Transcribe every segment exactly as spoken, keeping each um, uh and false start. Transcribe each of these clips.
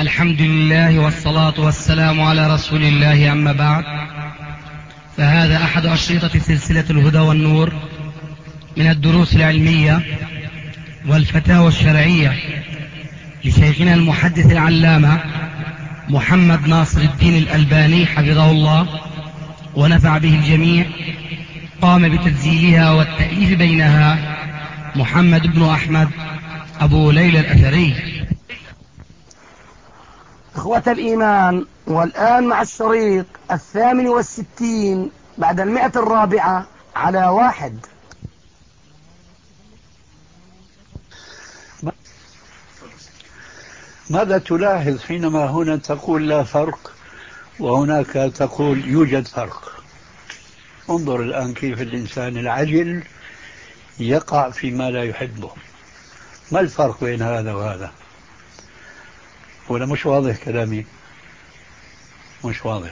الحمد لله والصلاة والسلام على رسول الله، أما بعد، فهذا أحد أشرطة سلسلة الهدى والنور من الدروس العلمية والفتاوى الشرعية لشيخنا المحدث العلامة محمد ناصر الدين الألباني حفظه الله ونفع به الجميع. قام بتسجيلها والتأليف بينها محمد بن أحمد أبو ليلى الأثري. إخوة الإيمان، والآن مع الشريط الثامن والستين بعد المئة الرابعة على واحد. ماذا تلاحظ حينما هنا تقول لا فرق وهناك تقول يوجد فرق؟ انظر الآن كيف الإنسان العجل يقع فيما لا يحبه. ما الفرق بين هذا وهذا؟ ولا مش واضح كلامي؟ مش واضح.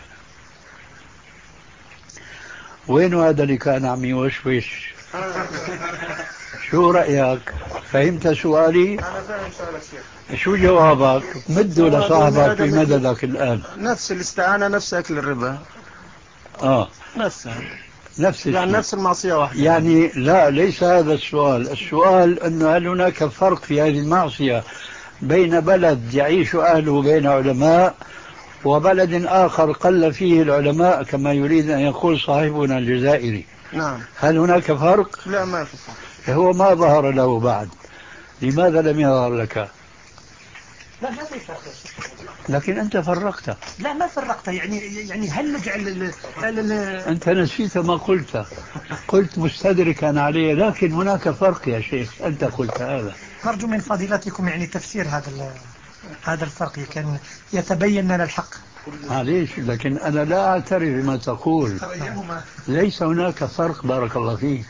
وين هذا اللي كان عم يوشوش؟ شو رأيك؟ فهمت سؤالي؟ أنا فاهم سؤالك شيخ. شو جوابك؟ مده لصاحبك في مددك الآن. نفس الاستعانة، نفس أكل الربا. آه نفسها نفس يعني الشيء. نفس المعصية واحدة. يعني لا، ليس هذا السؤال. السؤال أنه هل هناك فرق في هذه المعصية بين بلد يعيش أهله بين علماء وبلد آخر قل فيه العلماء كما يريد أن يقول صاحبنا الجزائري؟ نعم. هل هناك فرق؟ لا، ما في فرق. هو ما ظهر له بعد. لماذا لم يظهر لك؟ لا ما في فرق. لكن أنت فرقت. لا ما فرقت. يعني يعني هل نجعل ال ال أنت نسيت ما قلت. قلت مستدركا عليه، لكن هناك فرق يا شيخ. أنت قلت هذا. نرجو من فضيلتكم يعني تفسير هذا هذا الفرق كان يتبين لنا الحق. معليش، لكن أنا لا أعترف بما تقول. ليس هناك فرق. بارك الله فيك.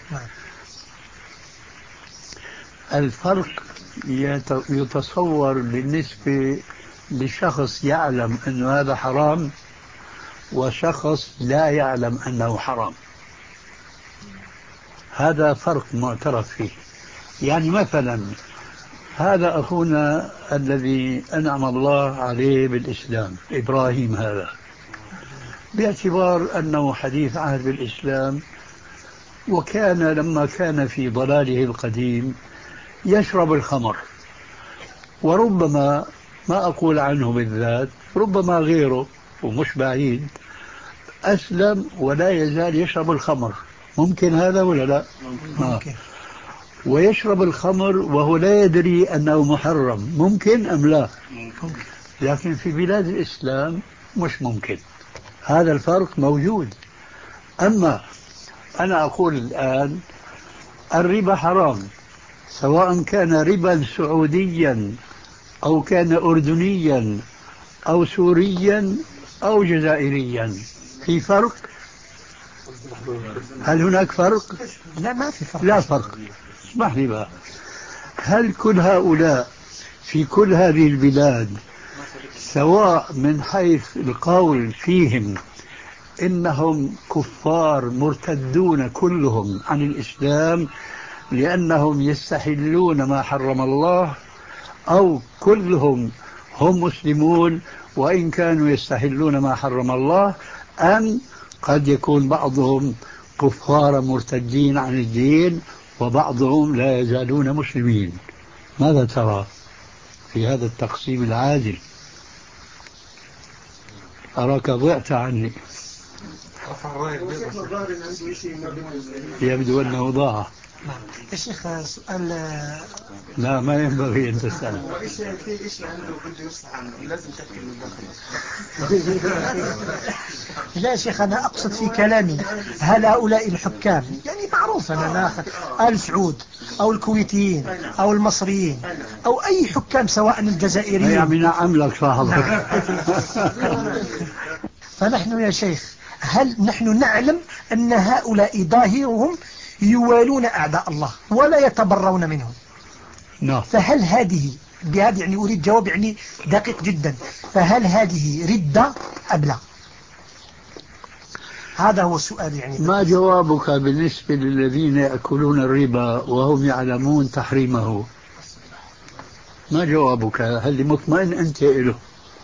الفرق يتصور بالنسبة لشخص يعلم أن هذا حرام وشخص لا يعلم أنه حرام. هذا فرق معترف فيه. يعني مثلا هذا أخونا الذي أنعم الله عليه بالإسلام، إبراهيم، هذا باعتبار أنه حديث عهد بالإسلام، وكان لما كان في ضلاله القديم يشرب الخمر، وربما ما أقول عنه بالذات، ربما غيره ومش بعيد أسلم ولا يزال يشرب الخمر. ممكن هذا ولا لا؟ ممكن. آه. ويشرب الخمر وهو لا يدري أنه محرم. ممكن أم لا؟ ممكن. لكن في بلاد الإسلام مش ممكن. هذا الفرق موجود. أما أنا أقول الآن الربا حرام، سواء كان ربا سعوديا أو كان أردنيا أو سوريا أو جزائريا. في فرق؟ هل هناك فرق؟ لا ما في فرق. لا فرق. اسمح لي بقى، هل كل هؤلاء في كل هذه البلاد سواء من حيث القول فيهم إنهم كفار مرتدون كلهم عن الإسلام لأنهم يستحلون ما حرم الله، أو كلهم هم مسلمون وإن كانوا يستحلون ما حرم الله، أم قد يكون بعضهم كفار مرتدين عن الدين وبعضهم لا يزالون مسلمين؟ ماذا ترى في هذا التقسيم العادل؟ أراك ضعت عني. يبدو أنه ضاع. يا شيخ سؤال. لا، ما ينبغي أن تسأل. وإيش في إيش عنده بده يصلح عنه، لازم تحكي له داخل. لا يا شيخ، أنا أقصد في كلامي هل هؤلاء الحكام، يعني معروف أنا آل سعود أو الكويتيين أو المصريين أو أي حكام سواء الجزائريين، يعني نعم لك صاحبك. فنحن يا شيخ هل نحن نعلم أن هؤلاء ظاهرهم يوالون أعداء الله ولا يتبرون منهم؟ نعم. فهل هذه بهذا يعني أريد جواب يعني دقيق جدا، فهل هذه ردة أم لا؟ هذا هو السؤال. يعني ما جوابك بالنسبة للذين يأكلون الربا وهم يعلمون تحريمه؟ ما جوابك؟ هل مطمئن أنت له؟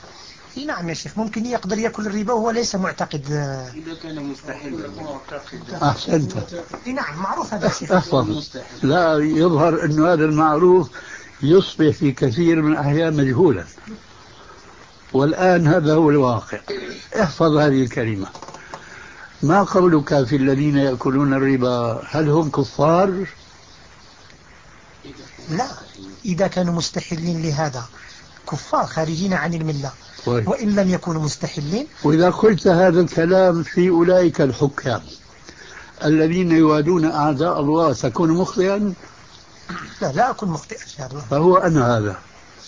اي نعم يا شيخ، ممكن يقدر يأكل الربا وهو ليس معتقد. إذا كان مستحيل. أحسنت. اي نعم معروف هذا الشيء. أحسن. لا يظهر أن هذا المعروف يصبح في كثير من الأحيان مجهولا، والآن هذا هو الواقع. احفظ هذه الكلمة. ما قولك في الذين يأكلون الربا؟ هل هم كفار؟ لا، إذا كانوا مستحلين لهذا كفار خارجين عن الملة. طيب. وإن لم يكونوا مستحلين. وإذا قلت هذا الكلام في أولئك الحكام الذين يوادون أعداء الله تكون مخطئا؟ لا لا أكون مخطئا في هذا. فهو أنا هذا.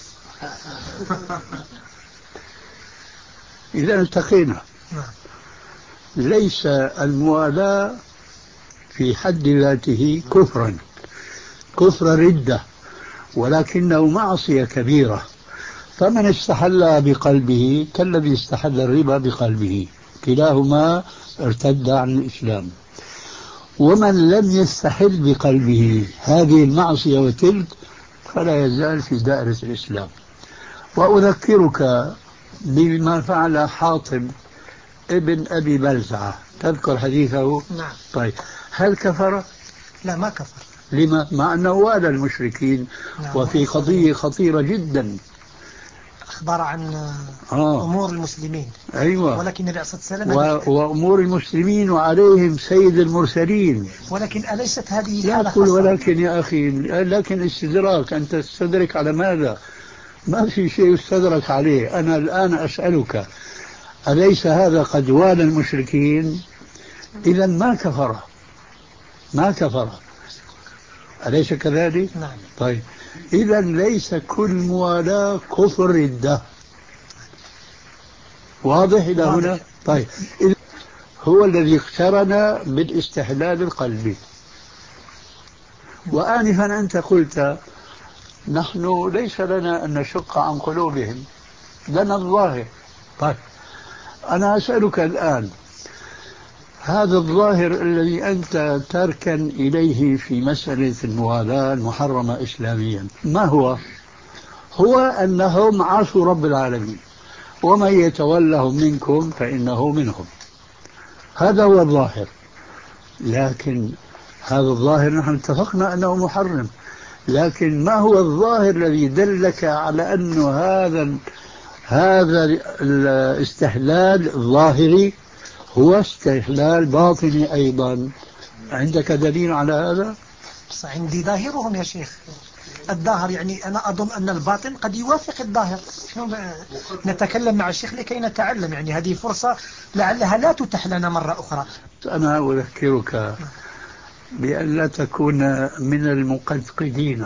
إذا التقينا. ليس الموالاة في حد ذاته كفرا، كفر ردة، ولكنه معصية كبيرة. فمن استحل بقلبه كالذي استحل الربا بقلبه، كلاهما ارتد عن الإسلام. ومن لم يستحل بقلبه هذه المعصية وتلك فلا يزال في دائرة الإسلام. وأذكرك بما فعل حاطب ابن أبي بلتعة، تذكر حديثه؟ نعم. طيب، هل كفر؟ لا ما كفر. لما؟ مع أنه والى المشركين. نعم. وفي قضية خطيرة جدا، أخبر عن آه. أمور المسلمين. أيوة. ولكن النبي صلى الله عليه وسلم و... وأمور المسلمين وعليهم سيد المرسلين. ولكن أليست هذه لا حالة أقول خاصة؟ ولكن يا أخي، لكن استدراك. أنت تستدرك على ماذا؟ ما في شيء يستدرك عليه. أنا الآن أسألك، أليس هذا قد والى المشركين؟ إذا ما كفر، ما كفر، أليس كذلك؟ نعم. طيب، إذا ليس كل موالاة كفر ردة. واضح إلى هنا؟ طيب، هو الذي اقترن بالاستحلال القلبي. وآنفا أنت قلت نحن ليس لنا أن نشق عن قلوبهم، لنا الظاهر. طيب، أنا أسألك الآن، هذا الظاهر الذي أنت تركن إليه في مسألة الموالاة المحرمة إسلاميا، ما هو؟ هو أنهم عصوا رب العالمين، ومن يتولهم منكم فإنه منهم. هذا هو الظاهر. لكن هذا الظاهر نحن اتفقنا أنه محرم، لكن ما هو الظاهر الذي دلك على أن هذا هذا الاستحلال الظاهري هو استحلال باطني أيضا؟ عندك دليل على هذا؟ عندي ظاهرهم يا شيخ. الظاهر يعني أنا أظن أن الباطن قد يوافق الظاهر. نتكلم مع الشيخ لكي نتعلم، يعني هذه فرصة لعلها لا تتح لنا مرة أخرى. أنا أذكرك بأن لا تكون من المقدقدين،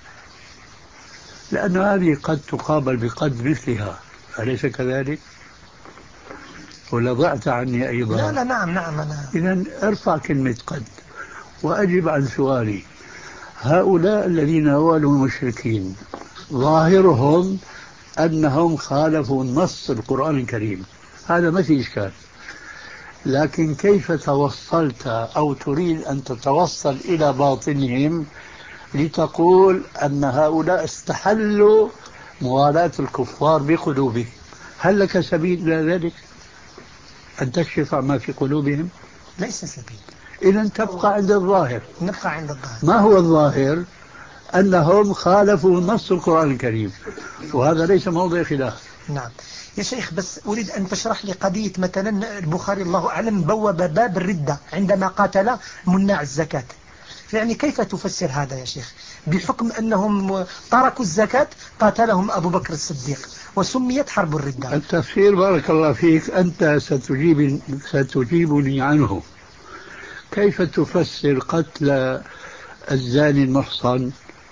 لأن هذه قد تقابل بقد مثلها، أليس كذلك؟ ولا ضعت عني أيضا؟ لا لا نعم نعم أنا. إذن ارفع كلمة قد وأجب عن سؤالي. هؤلاء الذين والوا المشركين ظاهرهم أنهم خالفوا نص القرآن الكريم، هذا ما في إشكال. لكن كيف توصلت أو تريد أن تتوصل إلى باطنهم لتقول أن هؤلاء استحلوا موالاة الكفار بقلوبهم؟ هل لك سبيل إلى ذلك؟ أن تكشف ما في قلوبهم؟ ليس سبيل. إذن تبقى عند الظاهر. نبقى عند الظاهر. ما هو الظاهر؟ أنهم خالفوا نص القرآن الكريم، وهذا ليس موضع خلاف. نعم يا شيخ، بس أريد أن تشرح لي قضية مثلا البخاري الله أعلم بوب باب الردة عندما قاتل مناع الزكاة، يعني كيف تفسر هذا يا شيخ؟ بحكم أنهم تركوا الزكاة قاتلهم أبو بكر الصديق وسميت حرب الردة. التفسير بارك الله فيك أنت ستجيب ستجيبني عنه. كيف تفسر قتل الزاني المحصن؟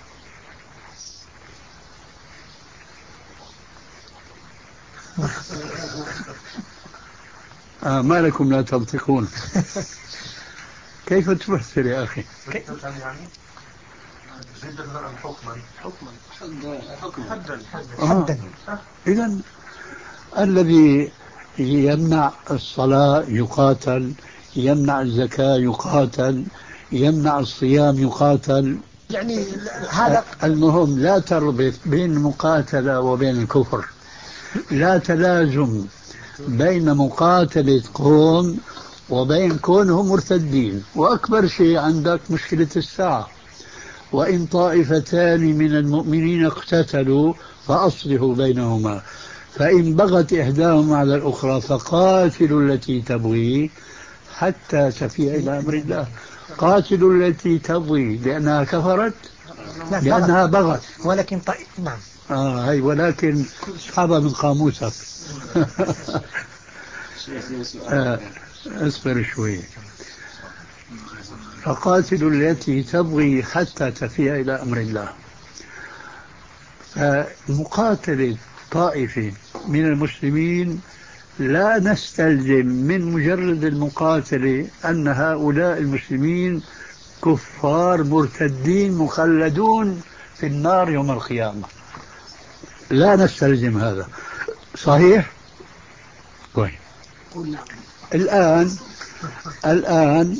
آه ما لكم لا تنطقون؟ كيف تفسر يا أخي؟ حدا. إذن الذي يمنع الصلاة يقاتل، يمنع الزكاة يقاتل، يمنع الصيام يقاتل. يعني هذا المهم لا تربط بين المقاتلة وبين الكفر. لا تلازم بين مقاتلة قوم وبين كونهم مرتدين. وأكبر شيء عندك مشكلة الساعة، وإن طائفتان من المؤمنين اقتتلوا فأصلحوا بينهما فإن بغت إحداهما على الأخرى فقاتلوا التي تبغي حتى تفيء إلى أمر الله. قاتلوا التي تبغي لأنها كفرت، لأنها بغت. ولكن طيب نعم آه هي ولكن اسحبها من قاموسك. آه اصبر شوي. فقاتلوا التي تبغي حتى تفيء إلى أمر الله. فمقاتلة طائفة من المسلمين لا نستلزم من مجرد المقاتلة أن هؤلاء المسلمين كفار مرتدين مخلدون في النار يوم القيامة. لا نستلزم هذا. صحيح؟ طيب. الآن الآن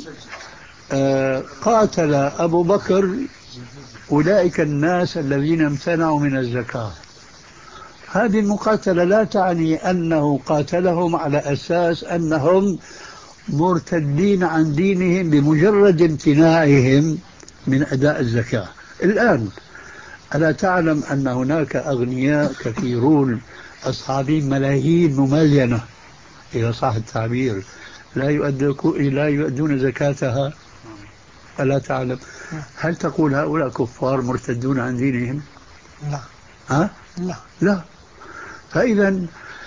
آه قاتل أبو بكر أولئك الناس الذين امتنعوا من الزكاة. هذه المقاتلة لا تعني أنه قاتلهم على أساس أنهم مرتدين عن دينهم بمجرد امتناعهم من أداء الزكاة. الآن ألا تعلم أن هناك أغنياء كثيرون أصحابين ملايين مملينة إذا صح التعبير لا لا يؤدون زكاتها؟ ألا تعلم؟ هل تقول هؤلاء كفار مرتدون عن دينهم؟ لا. ها؟ لا لا. فإذا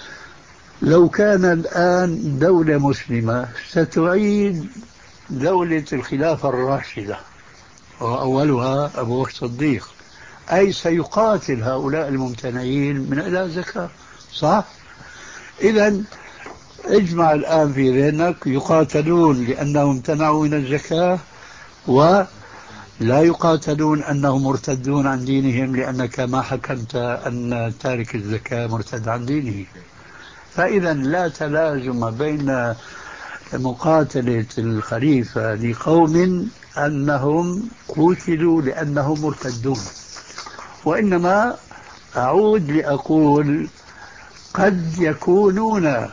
لو كان الآن دولة مسلمة ستعيد دولة الخلافة الراشدة وأولها أبو بكر الصديق، أي سيقاتل هؤلاء الممتنعين من أداء الزكاة. صح؟ إذا اجمع الآن في ذهنك يقاتلون لأنهم امتنعوا من الزكاة، ولا يقاتلون أنهم مرتدون عن دينهم لأنك ما حكمت أن تارك الزكاة مرتد عن دينه. فإذا لا تلازم بين مقاتلة الخليفة لقوم أنهم قتلوا لأنهم مرتدون، وإنما أعود لأقول قد يكونون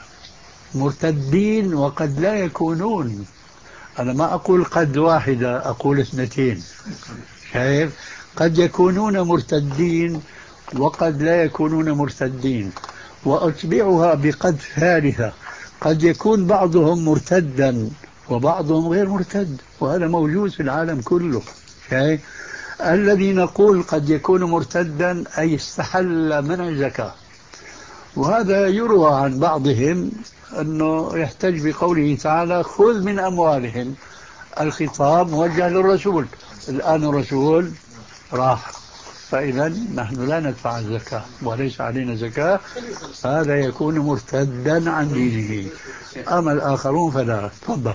مرتدين وقد لا يكونون. أنا ما أقول قد واحدة، أقول اثنتين. شايف؟ قد يكونون مرتدين وقد لا يكونون مرتدين. وأتبعها بقد ثالثة، قد يكون بعضهم مرتدا وبعضهم غير مرتد، وهذا موجود في العالم كله. شايف؟ الذي نقول قد يكون مرتدا أي استحل من الزكاة، وهذا يروى عن بعضهم أنه يحتج بقوله تعالى خذ من أموالهم. الخطاب موجه للرسول، الآن الرسول راح، فإذا نحن لا ندفع الزكاة وليس علينا زكاة، هذا يكون مرتدا عن دينه. أما الآخرون فلا. تفضل.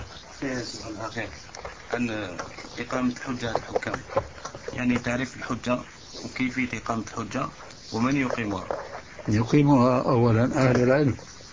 عن إقامة الحجة على الحكام، يعني تعريف الحجة وكيفية إقامة الحجة ومن يقيمها؟ يقيمها أولا أهل العلم،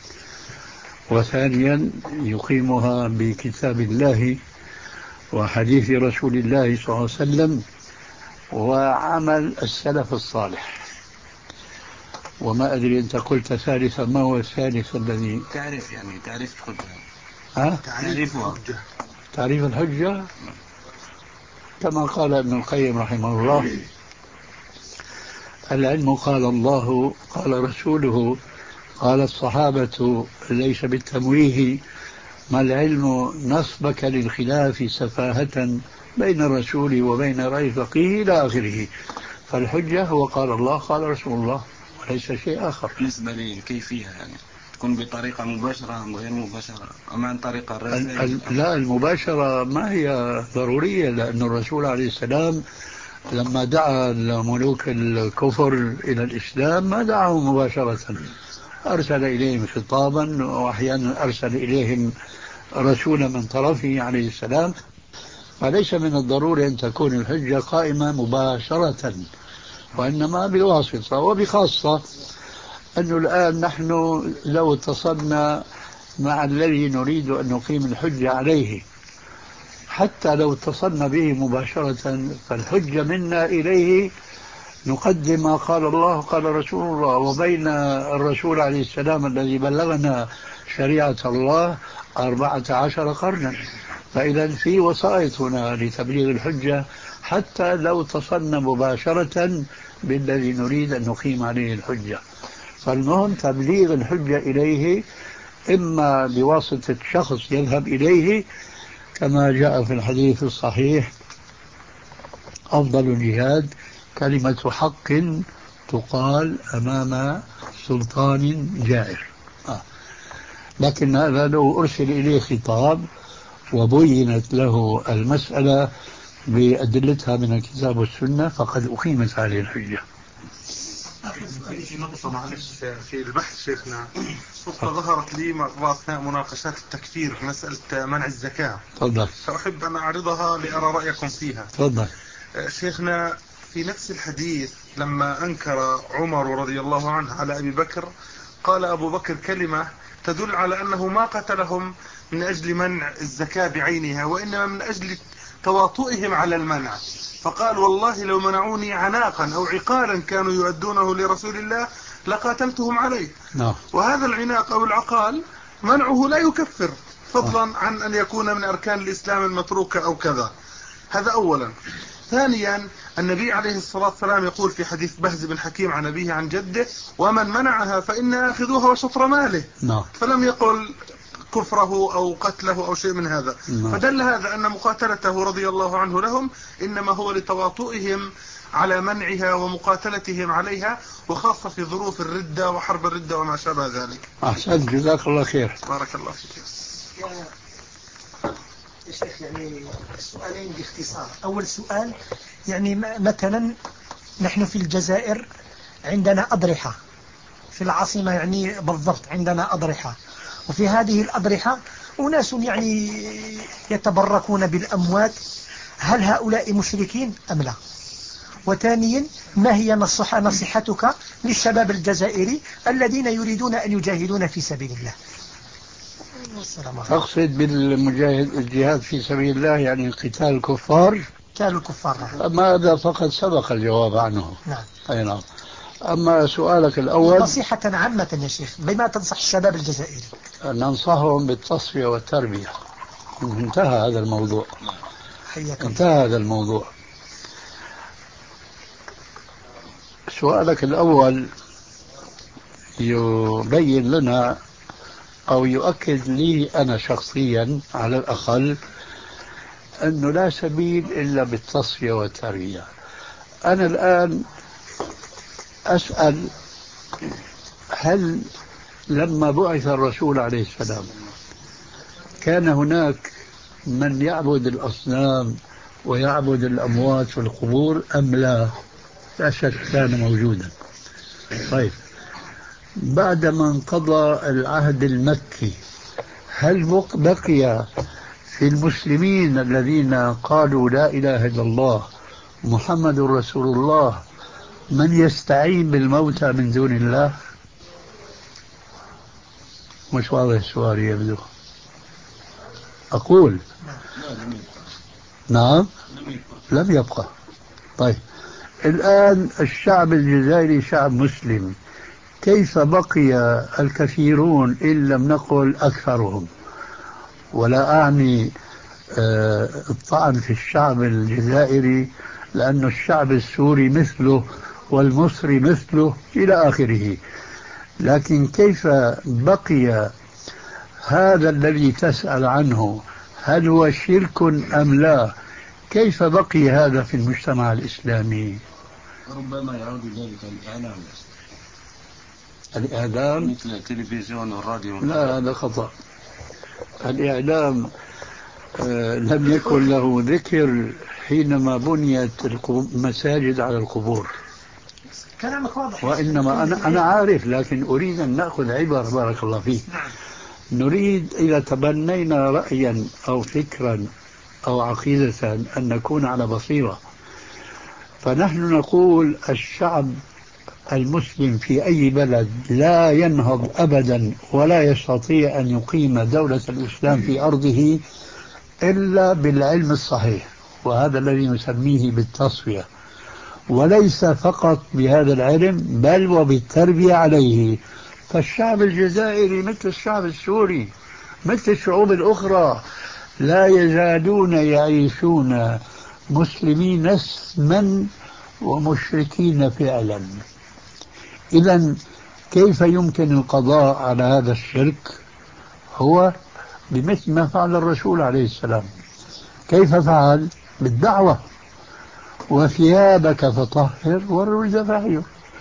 وثانيا يقيمها بكتاب الله وحديث رسول الله صلى الله عليه وسلم وعمل السلف الصالح. وما أدري أنت قلت ثالثا، ما هو الثالث الذي تعرف يعني تعريف الحجة؟ ها؟ تعريفها. تعريف الحجة كما قال ابن القيم رحمه الله: العلم قال الله قال رسوله قال الصحابة، ليس بالتمويه، ما العلم نصبك للخلاف سفاهة بين الرسول وبين رأي فقيه إلى آخره. فالحجة هو قال الله قال رسول الله وليس شيء آخر. بالنسبة للكيفية يعني تكون بطريقة مباشرة أم غير مباشرة أم عن طريق الرسائل؟ لا، المباشرة ما هي ضرورية، لأن الرسول عليه السلام لما دعا الملوك الكفر إلى الإسلام ما دعاهم مباشرة، أرسل إليهم خطابا وأحيانا أرسل إليهم رسولا من طرفه عليه السلام. فليس من الضروري أن تكون الحجة قائمة مباشرة، وإنما بالواسطة. وبخاصة أنه الآن نحن لو اتصلنا مع الذي نريد أن نقيم الحجة عليه، حتى لو اتصلنا به مباشرة فالحجة منا إليه نقدم ما قال الله قال رسول الله، وبين الرسول عليه السلام الذي بلغنا شريعة الله أربعة عشر قرنا. فإذا في وسائط هنا لتبليغ الحجة حتى لو اتصلنا مباشرة بالذي نريد أن نقيم عليه الحجة. فالمهم تبليغ الحجة إليه، إما بواسطة شخص يذهب إليه كما جاء في الحديث الصحيح: أفضل الجهاد كلمة حق تقال أمام سلطان جائر. آه. لكن هذا لو أرسل إليه خطاب وبينت له المسألة بأدلتها من الكتاب والسنة فقد أقيمت عليه الحجة. في نقطة معلش في البحث شيخنا، نقطة ظهرت لي أثناء مناقشات التكفير في مسألة منع الزكاة. تفضل. فأحب أن أعرضها لأرى رأيكم فيها. تفضل. شيخنا، في نفس الحديث لما أنكر عمر رضي الله عنه على أبي بكر، قال أبو بكر كلمة تدل على أنه ما قتلهم من أجل منع الزكاة بعينها، وإنما من أجل تواطؤهم على المنع. فقال: والله لو منعوني عناقا أو عقالا كانوا يؤدونه لرسول الله لقاتلتهم عليه. نعم. وهذا العناق أو العقال منعه لا يكفر، فضلا عن أن يكون من أركان الإسلام المتروكة أو كذا. هذا أولا. ثانيا، النبي عليه الصلاة والسلام يقول في حديث بهز بن حكيم عن أبيه عن جده: ومن منعها فإن آخذوها وشطر ماله. نعم. فلم يقل كفره أو قتله أو شيء من هذا. نعم. فدل هذا أن مقاتلته رضي الله عنه لهم إنما هو لتواطؤهم على منعها ومقاتلتهم عليها، وخاصة في ظروف الردة وحرب الردة وما شابه ذلك. أحسن، جزاك الله خير. بارك الله فيك. يا شيخ، يعني سؤالين باختصار. أول سؤال، يعني مثلا نحن في الجزائر عندنا أضرحة في العاصمة، يعني بالضبط عندنا أضرحة، وفي هذه الأضرحة أناس يعني يتبركون بالأموات. هل هؤلاء مشركين أم لا؟ وثانيا، ما هي نصح نصيحتك للشباب الجزائري الذين يريدون أن يجاهدون في سبيل الله؟ أقصد بالمجاهد الجهاد في سبيل الله يعني قتال الكفار. قتال الكفار. أما هذا فقد سبق الجواب عنه. نعم. أي نعم. أما سؤالك الأول، نصيحة عامة يا شيخ، بما تنصح الشباب الجزائري؟ ننصحهم بالتصفية والتربية. انتهى هذا الموضوع. حياكم. انتهى هذا الموضوع. سؤالك الأول يبين لنا أو يؤكد لي أنا شخصيا على الأقل أنه لا سبيل إلا بالتصفية والتربية. أنا الآن أسأل: هل لما بعث الرسول عليه السلام كان هناك من يعبد الأصنام ويعبد الأموات في القبور أم لا؟ لا شك كان موجودا. طيب، بعدما انقضى العهد المكي هل بقي في المسلمين الذين قالوا لا إله إلا الله محمد رسول الله من يستعين بالموتى من دون الله؟ مش واضح السؤال يبدو. أقول نعم، لم يبقى. طيب، الآن الشعب الجزائري شعب مسلم، كيف بقي الكثيرون إن لم نقل أكثرهم؟ ولا أعني آه الطعن في الشعب الجزائري، لأن الشعب السوري مثله والمصري مثله إلى آخره، لكن كيف بقي هذا الذي تسأل عنه؟ هل هو شرك أم لا؟ كيف بقي هذا في المجتمع الإسلامي؟ ربما يعود ذلك الإعلام. الإعلام مثل التلفزيون والراديو. لا، هذا خطأ. الإعلام آه لم يكن له ذكر حينما بنيت المساجد على القبور. كلامك واضح. وإنما أنا أنا عارف، لكن أريد أن نأخذ عبر. بارك الله فيك. نريد إذا تبنينا رأيا أو فكرا أو عقيدة أن نكون على بصيرة. فنحن نقول الشعب المسلم في أي بلد لا ينهض أبدا ولا يستطيع أن يقيم دولة الإسلام في أرضه إلا بالعلم الصحيح، وهذا الذي نسميه بالتصفية. وليس فقط بهذا العلم بل وبالتربية عليه. فالشعب الجزائري مثل الشعب السوري مثل الشعوب الأخرى لا يزالون يعيشون مسلمين اسما ومشركين فعلا. إذن كيف يمكن القضاء على هذا الشرك؟ هو بمثل ما فعل الرسول عليه السلام. كيف فعل؟ بالدعوة: وثيابك فطهر والرجز فاهجر.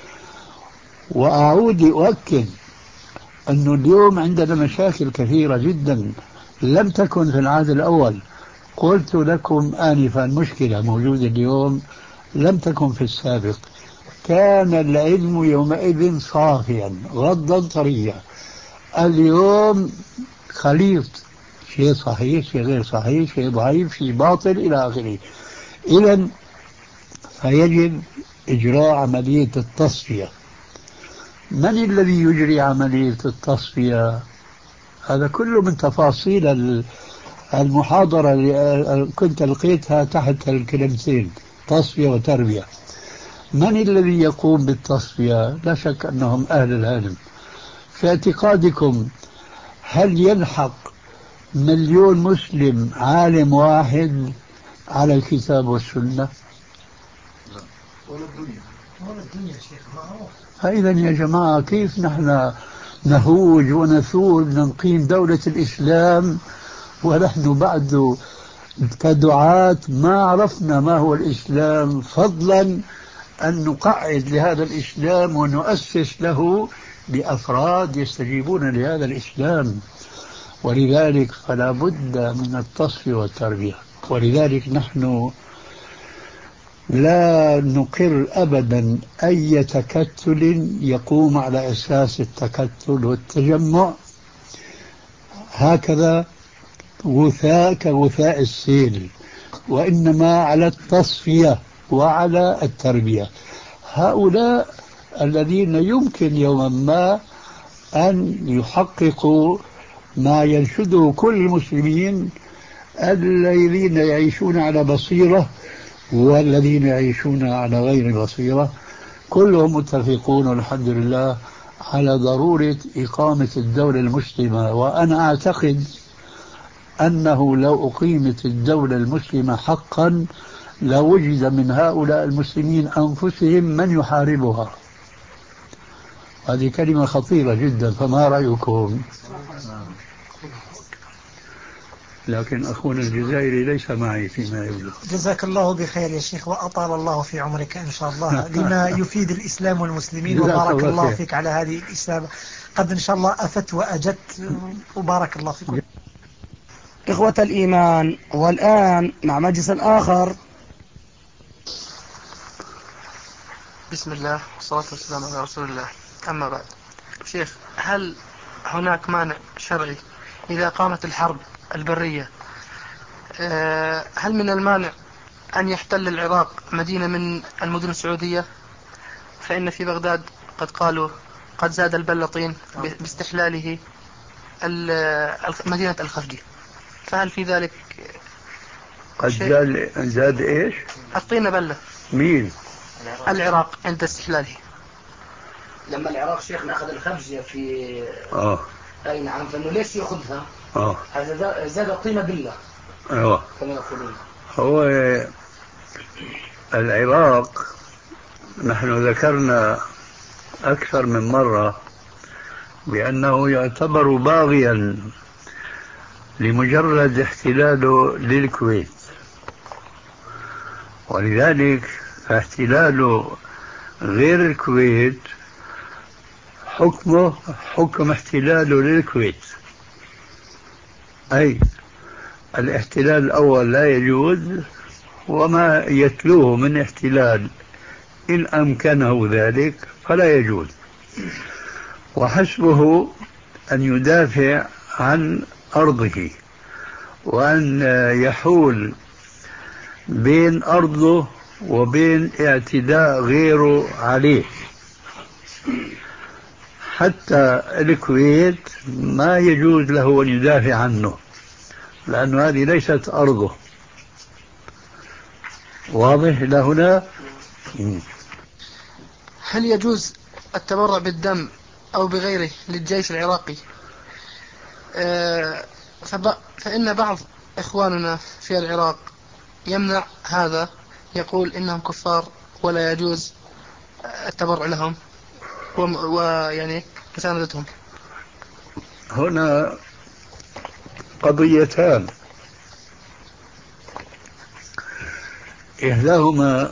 وأعود أؤكد أنه اليوم عندنا مشاكل كثيرة جدا لم تكن في العهد الأول. قلت لكم آنفا مشكلة موجودة اليوم لم تكن في السابق. كان العلم يومئذ صافيا غضا طريا. اليوم خليط، شيء صحيح شيء غير صحيح، شيء ضعيف شيء باطل إلى آخره. إذن فيجب إجراء عملية التصفية. من الذي يجري عملية التصفية؟ هذا كله من تفاصيل المحاضرة اللي كنت لقيتها تحت الكلمتين تصفية وتربية. من الذي يقوم بالتصفية؟ لا شك أنهم أهل العلم. في اعتقادكم هل يلحق مليون مسلم عالم واحد على الكتاب والسنة؟ ولا الدنيا ولا الدنيا شيخ معروف. فإذا يا جماعة كيف نحن نهوج ونثور نقيم دولة الإسلام ونحن بعد كدعاة ما عرفنا ما هو الإسلام، فضلا أن نقعد لهذا الإسلام ونؤسس له بأفراد يستجيبون لهذا الإسلام. ولذلك فلا بد من التصفية والتربية. ولذلك نحن لا نقر أبدا أي تكتل يقوم على أساس التكتل والتجمع هكذا غثاء كغثاء السيل، وإنما على التصفية وعلى التربية. هؤلاء الذين يمكن يوما ما أن يحققوا ما ينشده كل المسلمين الذين يعيشون على بصيرة والذين يعيشون على غير بصيرة، كلهم متفقون والحمد لله على ضرورة إقامة الدولة المسلمة. وأنا أعتقد أنه لو أقيمت الدولة المسلمة حقا لوجد من هؤلاء المسلمين أنفسهم من يحاربها. هذه كلمة خطيرة جدا، فما رأيكم؟ لكن أخونا الجزائري ليس معي فيما يبدو. جزاك الله بخير يا شيخ وأطال الله في عمرك إن شاء الله لما يفيد الإسلام والمسلمين، وبارك الله فيك على هذه الإسلام. قد إن شاء الله أفت وأجدت وبارك الله فيكم. إخوة الإيمان، والآن مع مجلس آخر. بسم الله والصلاة والسلام على رسول الله. أما بعد، شيخ، هل هناك مانع شرعي إذا قامت الحرب البرية؟ هل من المانع أن يحتل العراق مدينة من المدن السعودية؟ فإن في بغداد قد قالوا قد زاد البلطين باستحلاله مدينة الخفجي، فهل في ذلك قد زاد زاد إيش؟ الطين بلة. مين؟ العراق عند استحلاله. لما العراق شيخنا أخذ الخفجية في آه أي نعم، فإنه ليش يأخذها؟ آه هذا زاد الطين بلة. أيوة. كما يقولون. هو العراق نحن ذكرنا أكثر من مرة بأنه يعتبر باغيا لمجرد احتلاله للكويت، ولذلك فاحتلاله غير الكويت حكمه حكم احتلاله للكويت. أي الاحتلال الأول لا يجوز، وما يتلوه من احتلال إن أمكنه ذلك فلا يجوز. وحسبه أن يدافع عن أرضه وأن يحول بين أرضه وبين اعتداء غيره عليه. حتى الكويت ما يجوز له أن يدافع عنه، لأن هذه ليست أرضه. واضح لهنا؟ هل يجوز التبرع بالدم أو بغيره للجيش العراقي؟ أه فإن بعض إخواننا في العراق يمنع هذا، يقول إنهم كفار ولا يجوز التبرع لهم ويعني مساندتهم. هنا قضيتان، إحداهما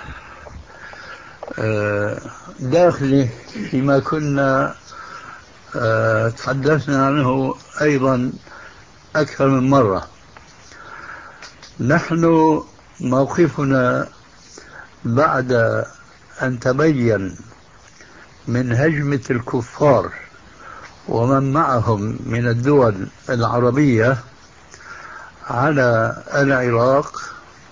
داخله فيما كنا تحدثنا عنه أيضا أكثر من مرة. نحن موقفنا بعد أن تبين من هجمة الكفار ومن معهم من الدول العربية على العراق،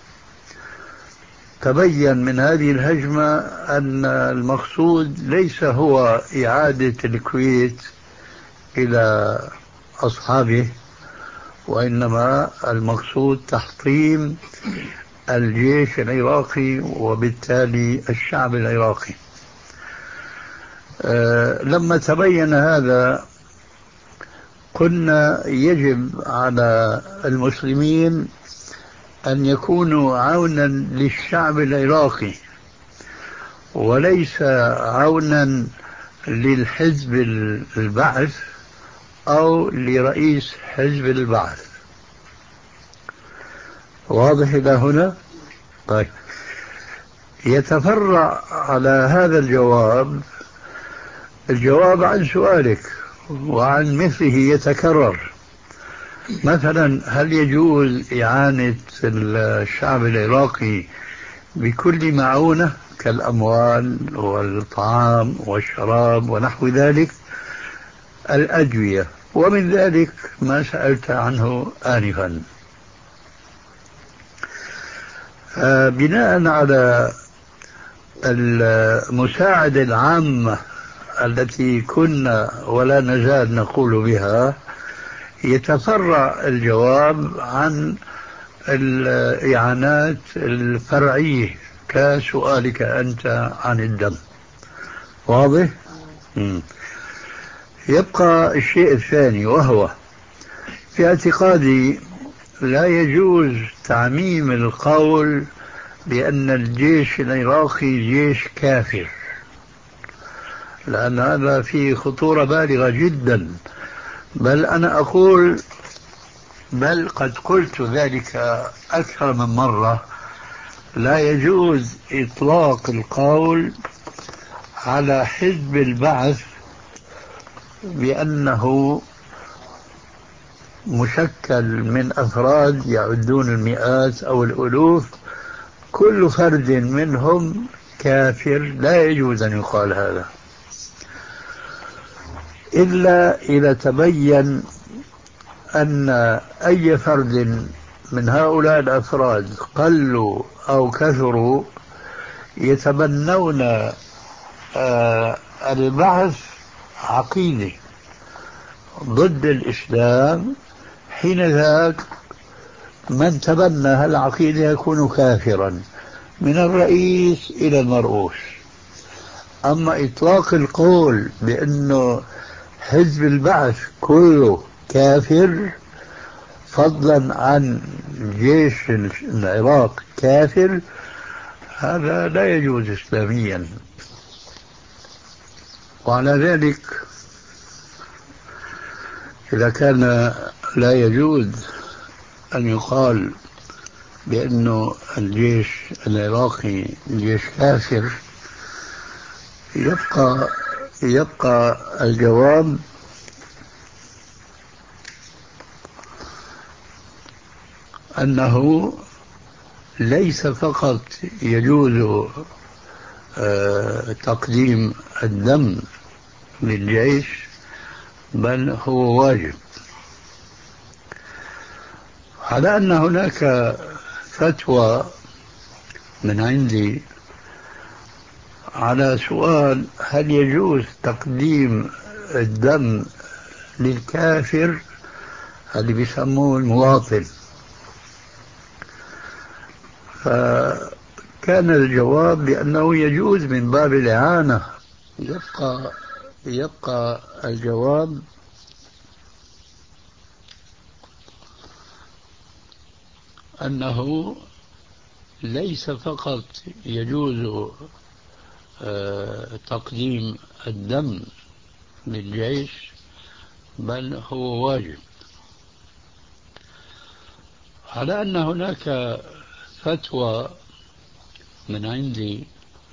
تبين من هذه الهجمة أن المقصود ليس هو إعادة الكويت إلى أصحابه، وإنما المقصود تحطيم الجيش العراقي وبالتالي الشعب العراقي. أه لما تبين هذا قلنا يجب على المسلمين أن يكونوا عونا للشعب العراقي وليس عونا للحزب البعث أو لرئيس حزب البعث. واضح إلى هنا؟ طيب، يتفرع على هذا الجواب الجواب عن سؤالك وعن مثله يتكرر. مثلا، هل يجوز إعانة الشعب العراقي بكل معونة كالأموال والطعام والشراب ونحو ذلك، الأدوية، ومن ذلك ما سألت عنه آنفا. بناء على المساعدة العامة التي كنا ولا نزال نقول بها، يتفرع الجواب عن الإعانات الفرعية كسؤالك أنت عن الدم. واضح؟ م. يبقى الشيء الثاني، وهو في اعتقادي لا يجوز تعميم القول بأن الجيش العراقي جيش كافر، لأن هذا فيه خطورة بالغة جدا. بل أنا أقول، بل قد قلت ذلك أكثر من مرة، لا يجوز إطلاق القول على حزب البعث بأنه مشكل من أفراد يعدون المئات أو الألوف، كل فرد منهم كافر. لا يجوز أن يقال هذا إلا إذا تبين أن أي فرد من هؤلاء الأفراد قلوا أو كثروا يتبنون آه البعث عقيدة ضد الإسلام، حين ذاك من تبنى هالعقيدة يكون كافرا من الرئيس إلى المرؤوس. أما إطلاق القول بأنه حزب البعث كله كافر فضلا عن جيش العراق كافر، هذا لا يجوز إسلاميا. وعلى ذلك إذا كان لا يجوز أن يقال بأنه الجيش العراقي جيش كافر، يبقى يبقى الجواب أنه ليس فقط يجوز تقديم الدم للجيش، بل هو واجب. على أن هناك فتوى من عندي على سؤال هل يجوز تقديم الدم للكافر اللي بيسموه المواطن، كان الجواب بأنه يجوز من باب الإعانة. يبقى يبقى الجواب أنه ليس فقط يجوز تقديم الدم للجيش، بل هو واجب. على أن هناك فتوى من عندي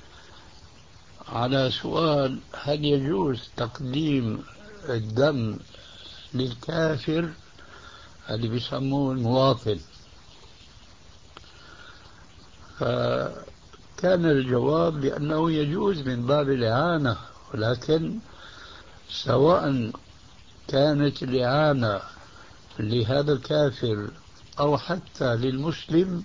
على سؤال هل يجوز تقديم الدم للكافر اللي بيسموه المواطن، فكان الجواب بأنه يجوز من باب الإعانة، ولكن سواء كانت الإعانة لهذا الكافر أو حتى للمسلم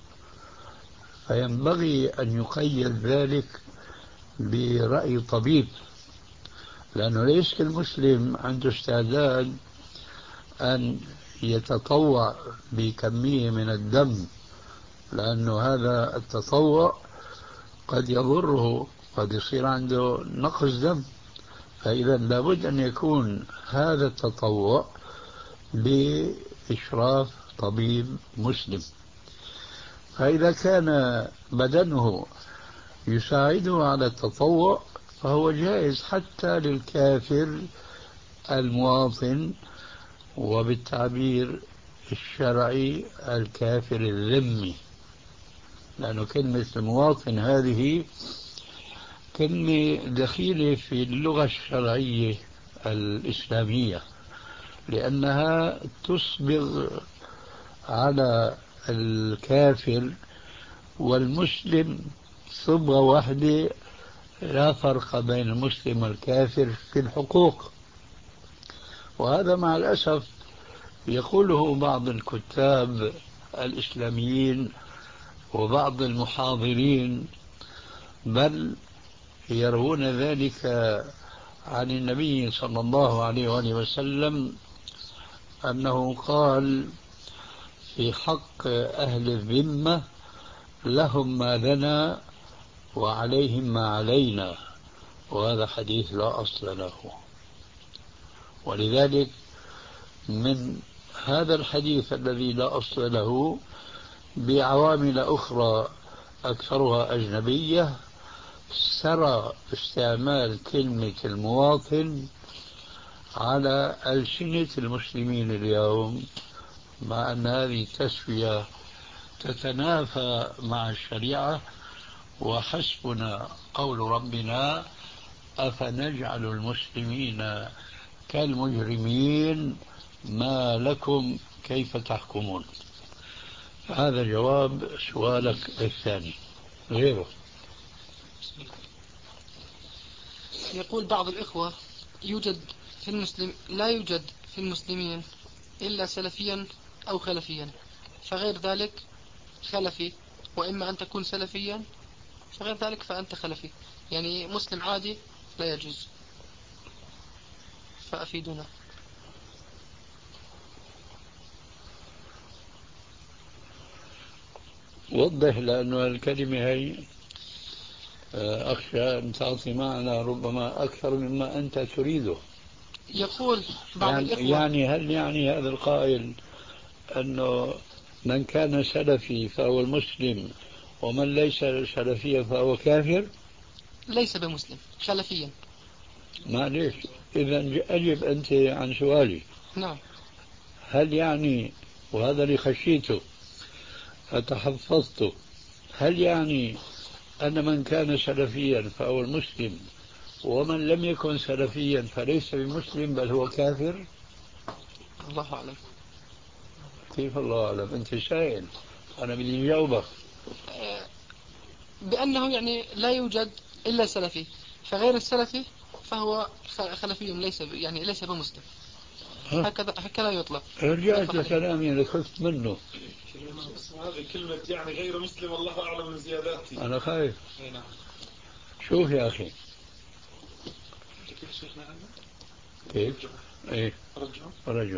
فينبغي أن يقيد ذلك برأي طبيب، لأنه ليس المسلم عنده استعداد أن يتطوع بكمية من الدم، لأنه هذا التطوع قد يضره، قد يصير عنده نقص دم. فإذا لابد أن يكون هذا التطوع بإشراف طبيب مسلم. فإذا كان بدنه يساعده على التطوع فهو جائز حتى للكافر المواطن، وبالتعبير الشرعي الكافر الذمي، لأنه كلمة المواطن هذه كلمة دخيلة في اللغة الشرعية الإسلامية، لأنها تصبغ على الكافر والمسلم صبغة واحدة، لا فرق بين المسلم والكافر في الحقوق. وهذا مع الأسف يقوله بعض الكتاب الإسلاميين وبعض المحاضرين، بل يروون ذلك عن النبي صلى الله عليه وآله وسلم أنه قال في حق أهل الذمة لهم ما لنا وعليهم ما علينا، وهذا حديث لا أصل له. ولذلك من هذا الحديث الذي لا أصل له بعوامل أخرى أكثرها أجنبية سرى استعمال كلمة المواطن على ألسنة المسلمين اليوم، مع أن هذه تسوية تتنافى مع الشريعة. وحسبنا قول ربنا أفنجعل المسلمين كالمجرمين ما لكم كيف تحكمون. هذا جواب سؤالك الثاني. غيره يقول بعض الإخوة يوجد في المسلم لا يوجد في المسلمين إلا سلفيا أو خلفيا، فغير ذلك خلفي، وإما أن تكون سلفيا فغير ذلك فأنت خلفي، يعني مسلم عادي لا يجوز، فأفيدنا. وضح، لأنه الكلمة هي أخشى أن تعطي معنى ربما أكثر مما أنت تريده. يقول بعض يعني, الإخوة يعني هل يعني هذا القائل أنه من كان سلفي فهو المسلم ومن ليس سلفيا فهو كافر؟ ليس بمسلم خلفيا. معليش، إذا أجب أنت عن سؤالي. نعم. هل يعني، وهذا اللي خشيته فتحفظته، هل يعني أن من كان سلفيا فهو المسلم ومن لم يكن سلفيا فليس بمسلم بل هو كافر؟ الله أعلم. كيف الله أعلم؟ أنت سائل، أنا بدي جاوبك. بأنه يعني لا يوجد إلا سلفي، فغير السلفي فهو خلفي ليس يعني ليس بمسلم. هكذا هكذا يطلق. رجعت لكلامي اللي خفت منه. هذه كلمة يعني غير مسلم والله أعلم من زياداتي. أنا خايف. شوف يا أخي. كيف؟ إيه؟ رجع. رجع.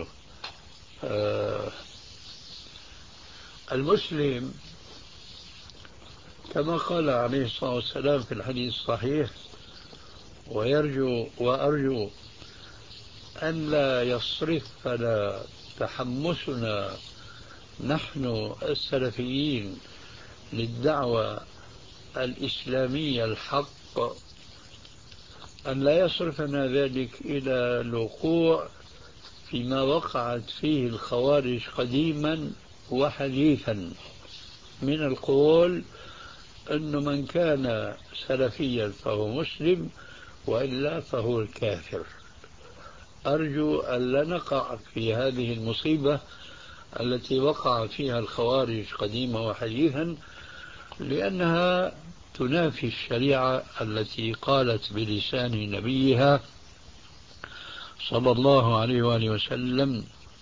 آه المسلم كما قال عليه الصلاة والسلام في الحديث الصحيح: ويرجو وأرجو أن لا يصرفنا تحمسنا نحن السلفيين للدعوة الإسلامية الحق، أن لا يصرفنا ذلك إلى الوقوع فيما وقعت فيه الخوارج قديما وحديثا من القول أن من كان سلفيا فهو مسلم وإلا فهو الكافر. أرجو أن لا نقع في هذه المصيبة التي وقع فيها الخوارج قديما وحديثا، لأنها تنافي الشريعة التي قالت بلسان نبيها صلى الله عليه وآله وسلم: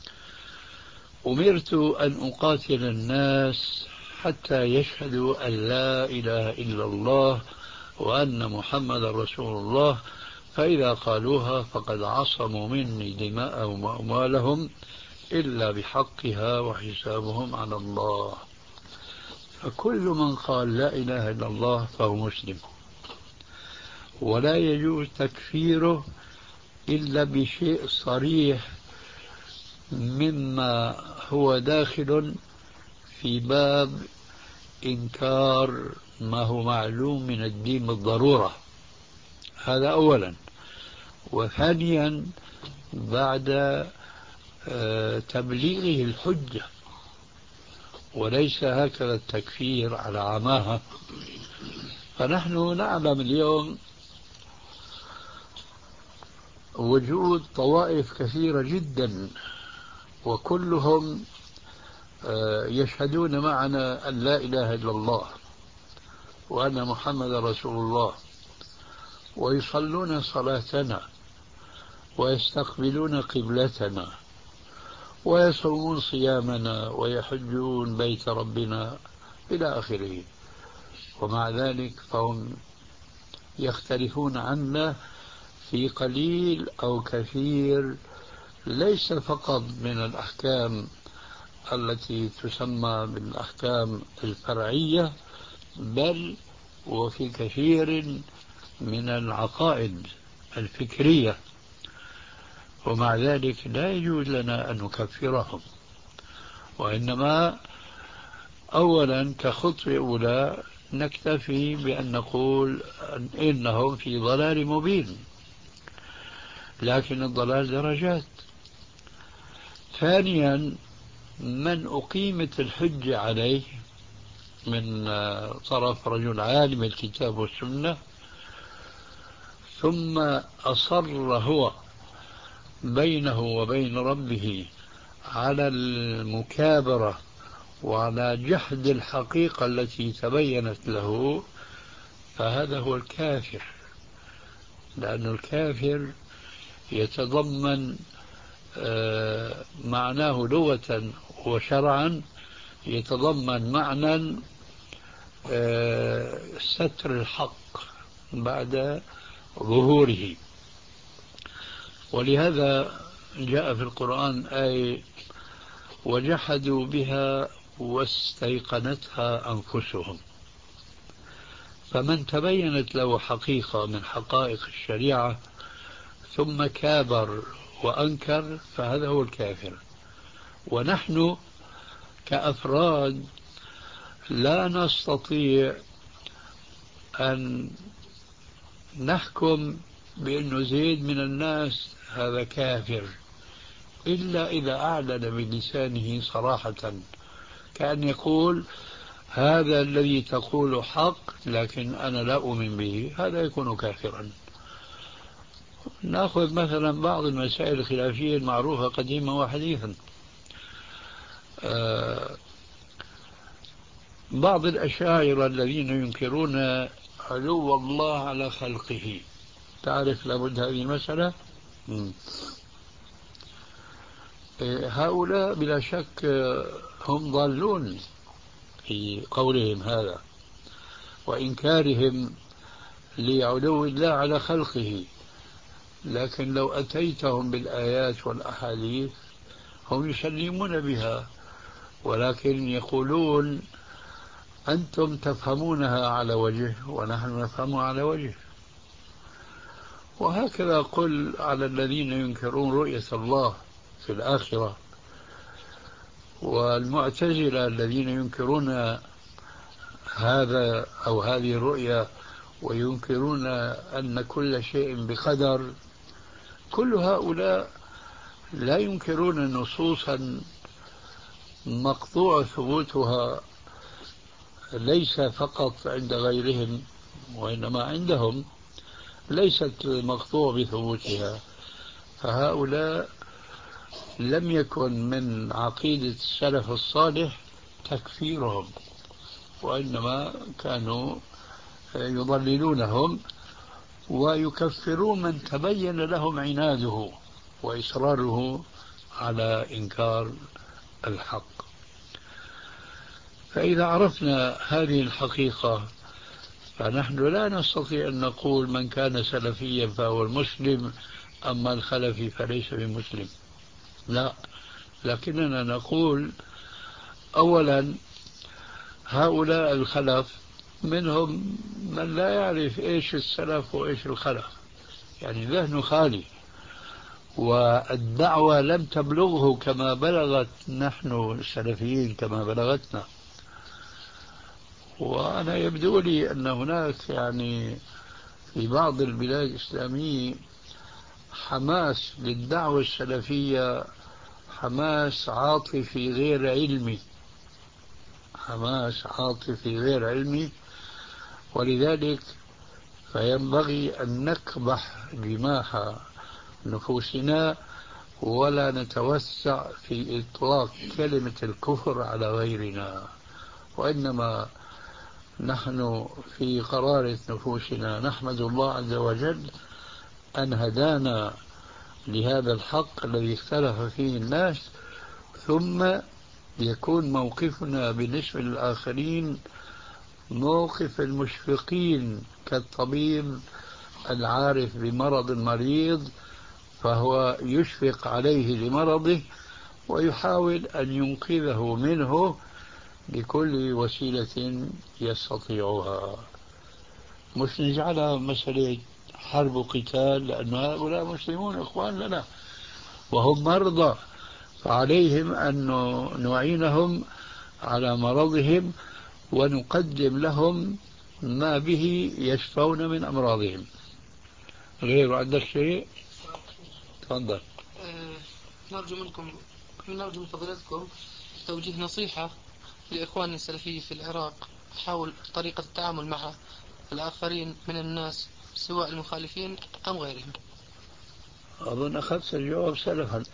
أمرت أن أقاتل الناس حتى يشهدوا أن لا إله إلا الله وأن محمد رسول الله، فإذا قالوها فقد عصموا مني دماءهم وأموالهم إلا بحقها وحسابهم على الله. فكل من قال لا إله إلا الله فهو مسلم، ولا يجوز تكفيره إلا بشيء صريح مما هو داخل في باب إنكار ما هو معلوم من الدين بالضرورة. هذا أولا. وثانيا بعد تبليغه الحجة، وليس هكذا التكفير على عماها. فنحن نعلم اليوم وجود طوائف كثيرة جدا، وكلهم يشهدون معنا أن لا إله إلا الله وأن محمد رسول الله، ويصلون صلاتنا ويستقبلون قبلتنا ويصومون صيامنا ويحجون بيت ربنا إلى آخره. ومع ذلك فهم يختلفون عنا في قليل أو كثير، ليس فقط من الأحكام التي تسمى بالأحكام الفرعية، بل وفي كثير من العقائد الفكرية. ومع ذلك لا يجوز لنا أن نكفرهم، وإنما أولا كخطوة أولى نكتفي بأن نقول إنهم في ضلال مبين، لكن الضلال درجات. ثانيا من أقيمت الحجة عليه من طرف رجل عالم الكتاب والسنة ثم أصر هو بينه وبين ربه على المكابرة وعلى جحد الحقيقة التي تبينت له، فهذا هو الكافر. لأن الكافر يتضمن معناه لغة وشرعا، يتضمن معنى ستر الحق بعد ظهوره. ولهذا جاء في القرآن آية: وجحدوا بها واستيقنتها أنفسهم. فمن تبينت له حقيقة من حقائق الشريعة ثم كابر وأنكر فهذا هو الكافر. ونحن كأفراد لا نستطيع أن نحكم بأنه زيد من الناس هذا كافر إلا إذا أعلن بلسانه صراحة، كأن يقول هذا الذي تقول حق لكن أنا لا أؤمن به، هذا يكون كافرا. نأخذ مثلا بعض المسائل الخلافية المعروفة قديما وحديثا. آه بعض الأشاعرة الذين ينكرون علو الله على خلقه، تعرف لابد هذه المسألة. هؤلاء بلا شك هم ضالون في قولهم هذا وإنكارهم لعلو الله على خلقه، لكن لو أتيتهم بالآيات والأحاديث هم يسلمون بها، ولكن يقولون أنتم تفهمونها على وجه ونحن نفهمها على وجه. وهكذا قل على الذين ينكرون رؤية الله في الآخرة، والمعتزلة الذين ينكرون هذا أو هذه الرؤية وينكرون أن كل شيء بقدر، كل هؤلاء لا ينكرون نصوصا مقطوع ثبوتها ليس فقط عند غيرهم وإنما عندهم ليست مقطوع بثبوتها. فهؤلاء لم يكن من عقيدة السلف الصالح تكفيرهم، وإنما كانوا يضللونهم ويكفرون من تبين لهم عناده وإصراره على إنكار الحق. فإذا عرفنا هذه الحقيقة فنحن لا نستطيع أن نقول من كان سلفيا فهو المسلم أما الخلفي فليس بمسلم، لا، لكننا نقول أولا هؤلاء الخلف منهم من لا يعرف إيش السلف وإيش الخلف، يعني ذهنه خالي والدعوة لم تبلغه كما بلغت نحن السلفيين كما بلغتنا. وأنا يبدو لي أن هناك يعني في بعض البلاد الإسلامية حماس للدعوة السلفية، حماس عاطفي غير علمي، حماس عاطفي غير علمي، ولذلك فينبغي أن نكبح جماح نفوسنا ولا نتوسع في إطلاق كلمة الكفر على غيرنا، وإنما نحن في قرارة نفوسنا نحمد الله عز وجل أن هدانا لهذا الحق الذي اختلف فيه الناس، ثم يكون موقفنا بالنسبة للآخرين موقف المشفقين كالطبيب العارف بمرض المريض فهو يشفق عليه لمرضه ويحاول أن ينقذه منه بكل وسيلة يستطيعها، مش نجعلها مسألة حرب وقتال، لأن هؤلاء مسلمون إخوان لنا وهم مرضى، فعليهم أن نعينهم على مرضهم ونقدم لهم ما به يشفون من أمراضهم. غير عندك شيء؟ تفضل. أه نرجو منكم نرجو من فضيلتكم توجيه نصيحة لإخواننا السلفيين في العراق حول طريقة التعامل مع الآخرين من الناس سواء المخالفين أم غيرهم. أظن أخذت الجواب سلفا.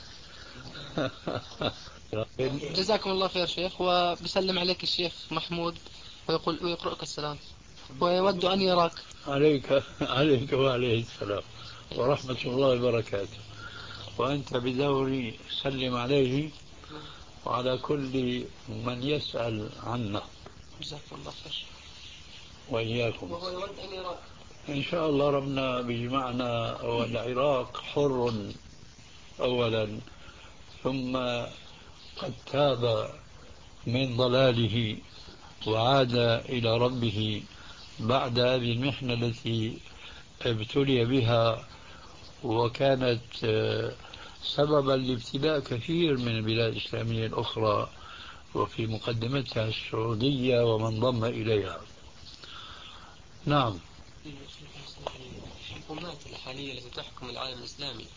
جزاكم الله خير شيخ، وبسلم عليك الشيخ محمود ويقول ويقرأك السلام ويود أن يراك. عليك عليك وعليه السلام ورحمة الله وبركاته، وأنت بدوري سلم عليه وعلى كل من يسأل عنا. جزاكم الله خير. وإياكم. وهو يود أن يراك إن شاء الله ربنا بيجمعنا والعراق حر أولا، ثم قد تاب من ضلاله وعاد إلى ربه بعد هذه المحنة التي ابتلي بها وكانت سببا لابتلاء كثير من البلاد الإسلامية الأخرى وفي مقدمتها السعودية ومن ضم إليها. نعم. الحكومات الحالية التي تحكم العالم الإسلامي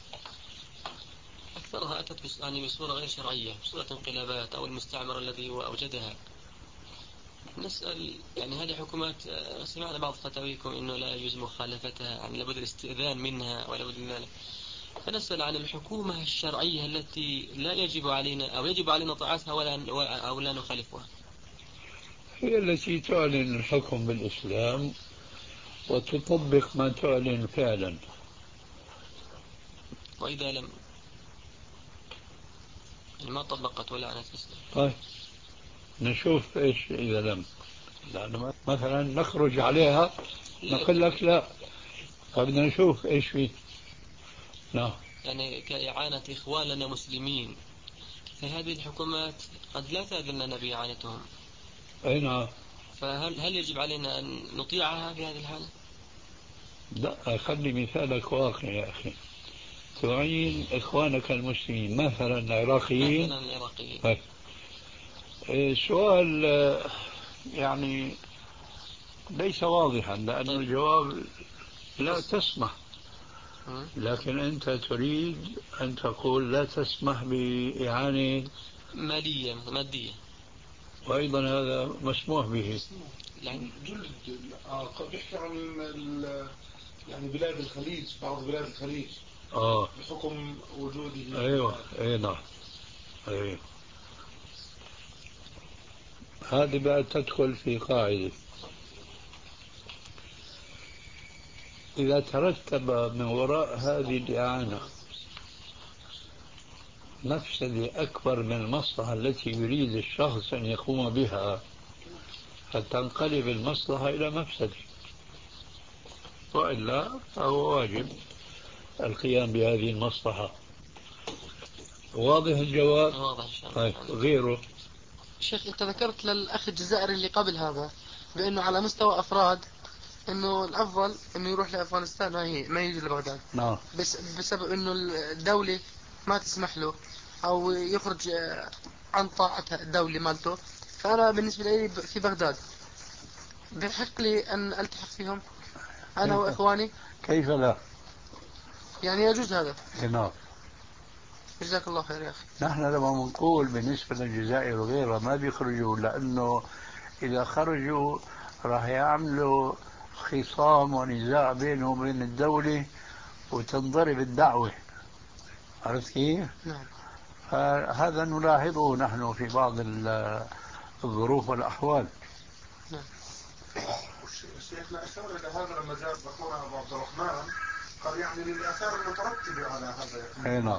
أكثرها أتت يعني بصورة غير شرعية، بصورة انقلابات أو المستعمر الذي هو أوجدها. نسأل يعني هذه حكومات سمعنا بعض فتاويكم إنه لا يجوز مخالفتها، يعني لابد الاستئذان منها ولا بد من ذلك. فنسأل عن الحكومة الشرعية التي لا يجب علينا أو يجب علينا طاعتها ولا أو لا نخالفها. هي التي تعلن الحكم بالإسلام وتطبق ما تعلن فعلا. وإذا لم ما طبقت ولا عنت الإسلام. طيب نشوف إيش إذا لم، لأنه مثلا نخرج عليها نقول لك لا، فبدنا نشوف إيش فيه. نعم. يعني كإعانة إخواننا مسلمين، فهذه الحكومات قد لا تأذن لنا بإعانتهم أي نعم. فهل هل يجب علينا أن نطيعها في هذه الحالة؟ لا، خلي مثالك واقع يا أخي. تعين إخوانك المسلمين مثلا العراقيين. مثلا العراقيين. طيب. السؤال يعني ليس واضحا لأن طيب. الجواب لا تسمح، لكن أنت تريد أن تقول لا تسمح بإعانة مالية مادية، وأيضا هذا مسموح به. يعني جلد آه قد يحكي عن يعني بلاد الخليج، بعض بلاد الخليج آه بحكم وجوده. أيوة أي نعم أيوة. هذه بقى تدخل في قاعدة إذا ترتب من وراء هذه الإعانة مفسدة أكبر من المصلحة التي يريد الشخص أن يقوم بها فتنقلب المصلحة إلى مفسدة، وإلا فهو واجب القيام بهذه المصلحة. واضح الجواب؟ واضح. طيب غيره. شيخ أنت ذكرت للأخ الجزائري اللي قبل هذا بأنه على مستوى أفراد إنه الأفضل إنه يروح لأفغانستان ما هي ما يجي لبغداد. نعم. بس بسبب إنه الدولة ما تسمح له أو يخرج عن طاعة الدولة مالته. فأنا بالنسبة لي في بغداد بحق لي أن ألتحق فيهم أنا وإخواني. كيف لا؟ يعني يجوز هذا. نعم. جزاك الله خير يا أخي. نحن لما نقول بالنسبة للجزائر وغيرها ما بيخرجوا، لأنه إذا خرجوا راح يعملوا خصام ونزاع بينهم وبين الدولة وتنضرب الدعوة. عرفت كيف؟ نعم. فهذا نلاحظه نحن في بعض الظروف والأحوال. نعم. الشيخنا أشار إلى هذا لما جاء أخونا أبو عبد الرحمن قال يعني للآثار المترتبة على هذا. نعم.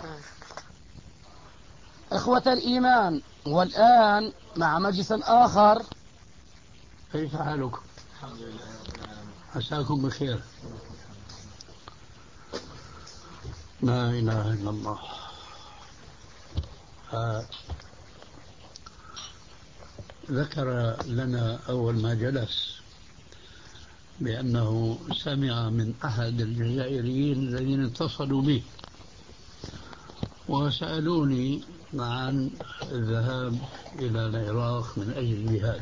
إخوة الإيمان، والآن مع مجلس آخر. كيف حالكم؟ عساكم بخير. لا إله إلا الله. ذكر لنا أول ما جلس بأنه سمع من أحد الجزائريين الذين اتصلوا به وسألوني عن الذهاب إلى العراق من أجل الجهاد.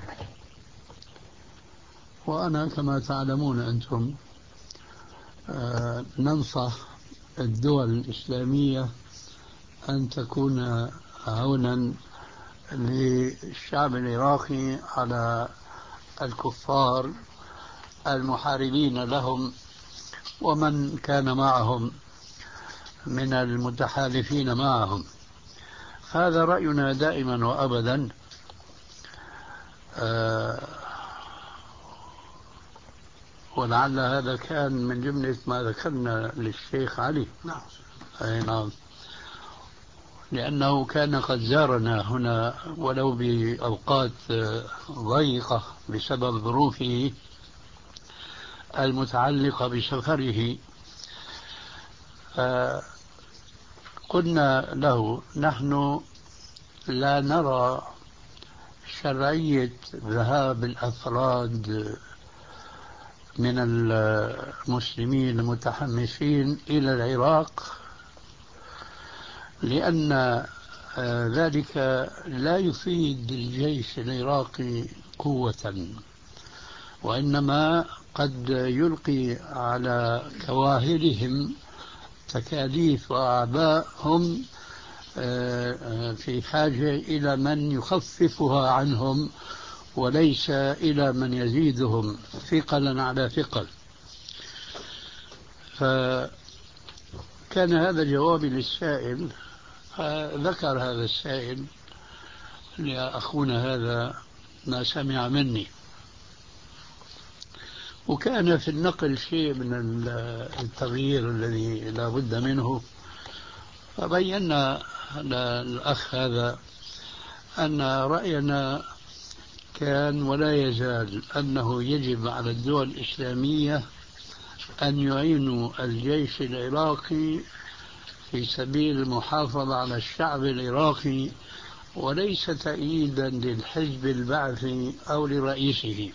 وأنا كما تعلمون أنتم آه ننصح الدول الإسلامية أن تكون عونا للشعب العراقي على الكفار المحاربين لهم ومن كان معهم من المتحالفين معهم. هذا رأينا دائما وأبدا. آه ولعل هذا كان من جملة ما ذكرنا للشيخ علي. نعم. أي نعم. لأنه كان قد زارنا هنا ولو بأوقات ضيقة بسبب ظروفه المتعلقة بسفره. آه قلنا له نحن لا نرى شرعية ذهاب الأفراد من المسلمين المتحمسين إلى العراق، لأن ذلك لا يفيد الجيش العراقي قوة، وإنما قد يلقي على كواهلهم تكاليف وأعباء هم في حاجة إلى من يخففها عنهم وليس إلى من يزيدهم ثقلا على ثقل. فكان هذا جوابي للسائل. ذكر هذا السائل لأخونا هذا ما سمع مني، وكان في النقل شيء من التغيير الذي لا بد منه. فبينا للأخ هذا أن رأينا كان ولا يزال أنه يجب على الدول الإسلامية أن يعينوا الجيش العراقي في سبيل المحافظة على الشعب العراقي وليس تأييدا للحزب البعثي أو لرئيسه.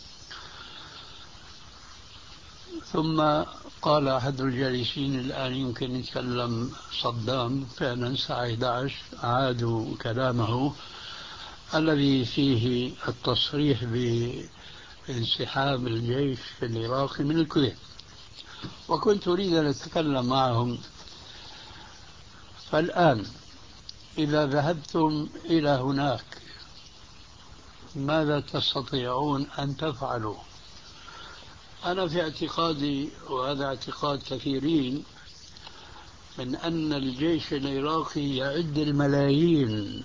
ثم قال أحد الجالسين الآن يمكن يتكلم صدام، فعلا الساعة إحدى عشر أعادوا كلامه الذي فيه التصريح بانسحاب الجيش العراقي من الكويت، وكنت أريد أن أتكلم معهم. فالآن إذا ذهبتم إلى هناك ماذا تستطيعون أن تفعلوا؟ أنا في اعتقادي، وهذا اعتقاد كثيرين، من أن الجيش العراقي يعد الملايين،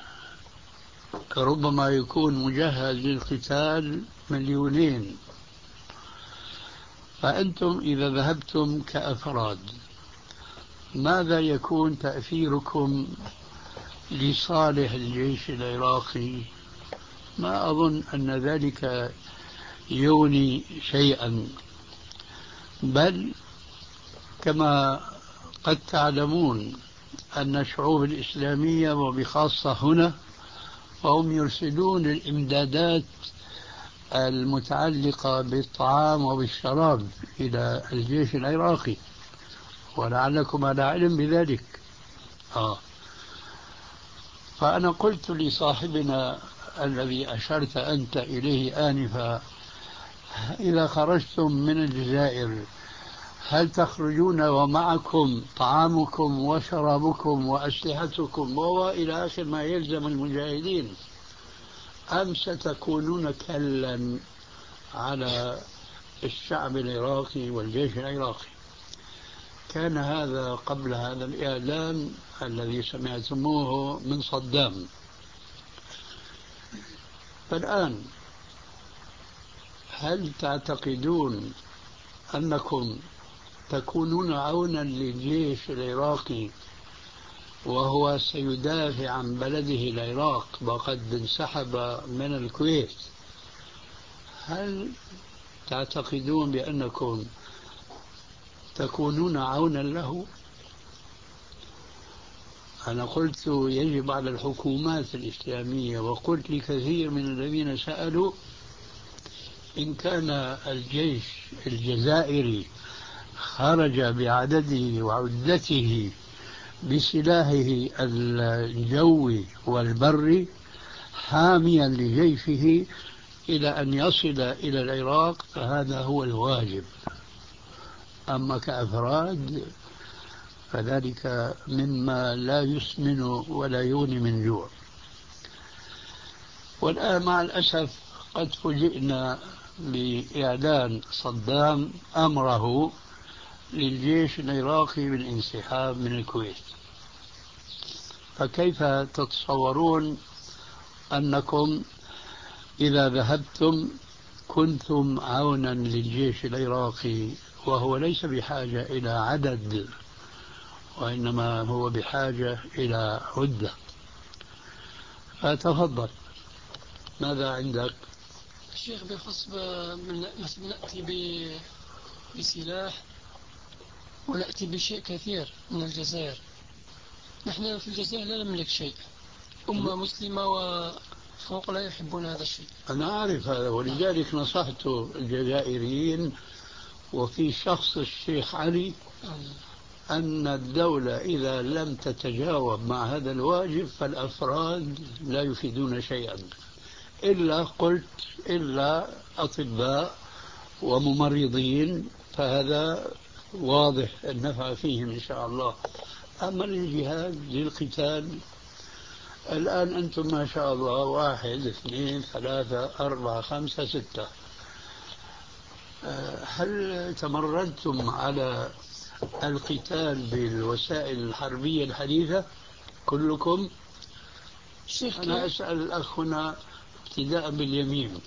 ربما يكون مجهز للقتال مليونين. فأنتم إذا ذهبتم كأفراد ماذا يكون تأثيركم لصالح الجيش العراقي؟ ما أظن أن ذلك يغني شيئا، بل كما قد تعلمون أن الشعوب الإسلامية وبخاصة هنا وهم يرسلون الإمدادات المتعلقة بالطعام وبالشراب إلى الجيش العراقي، ولعلكم على علم بذلك. آه. فأنا قلت لصاحبنا الذي أشرت أنت إليه آنفا: إذا خرجتم من الجزائر هل تخرجون ومعكم طعامكم وشرابكم وأسلحتكم وإلى آخر ما يلزم المجاهدين، أم ستكونون كلا على الشعب العراقي والجيش العراقي؟ كان هذا قبل هذا الإعلان الذي سمعتموه من صدام. فالآن هل تعتقدون أنكم تكونون عونا للجيش العراقي وهو سيدافع عن بلده العراق وقد انسحب من الكويت؟ هل تعتقدون بأنكم تكونون عونا له؟ أنا قلت يجب على الحكومات الإسلامية، وقلت لكثير من الذين سألوا: إن كان الجيش الجزائري خرج بعدده وعدته بسلاحه الجوي والبري حاميا لجيشه إلى أن يصل إلى العراق فهذا هو الواجب، أما كأفراد فذلك مما لا يسمن ولا يغني من جوع. والآن مع الأسف قد فوجئنا بإعلان صدام أمره للجيش العراقي بالانسحاب من الكويت. فكيف تتصورون أنكم إذا ذهبتم كنتم عونا للجيش العراقي وهو ليس بحاجة إلى عدد، وإنما هو بحاجة إلى عدة؟ فتفضل، ماذا عندك؟ الشيخ بخص نأتي بسلاح ونأتي بشيء كثير من الجزائر. نحن في الجزائر لا نملك شيء، أمة مسلمة وفوق لا يحبون هذا الشيء. أنا أعرف هذا، ولذلك نصحت الجزائريين وفي شخص الشيخ علي أن الدولة إذا لم تتجاوب مع هذا الواجب فالأفراد لا يفيدون شيئا، إلا قلت إلا أطباء وممرضين، فهذا واضح النفع فيهم إن شاء الله. أما الجهاد للقتال الآن أنتم ما شاء الله واحد اثنين ثلاثة أربعة خمسة ستة، هل تمردتم على القتال بالوسائل الحربية الحديثة كلكم؟ شيخ أنا أسأل الأخ هنا ابتداء باليمين،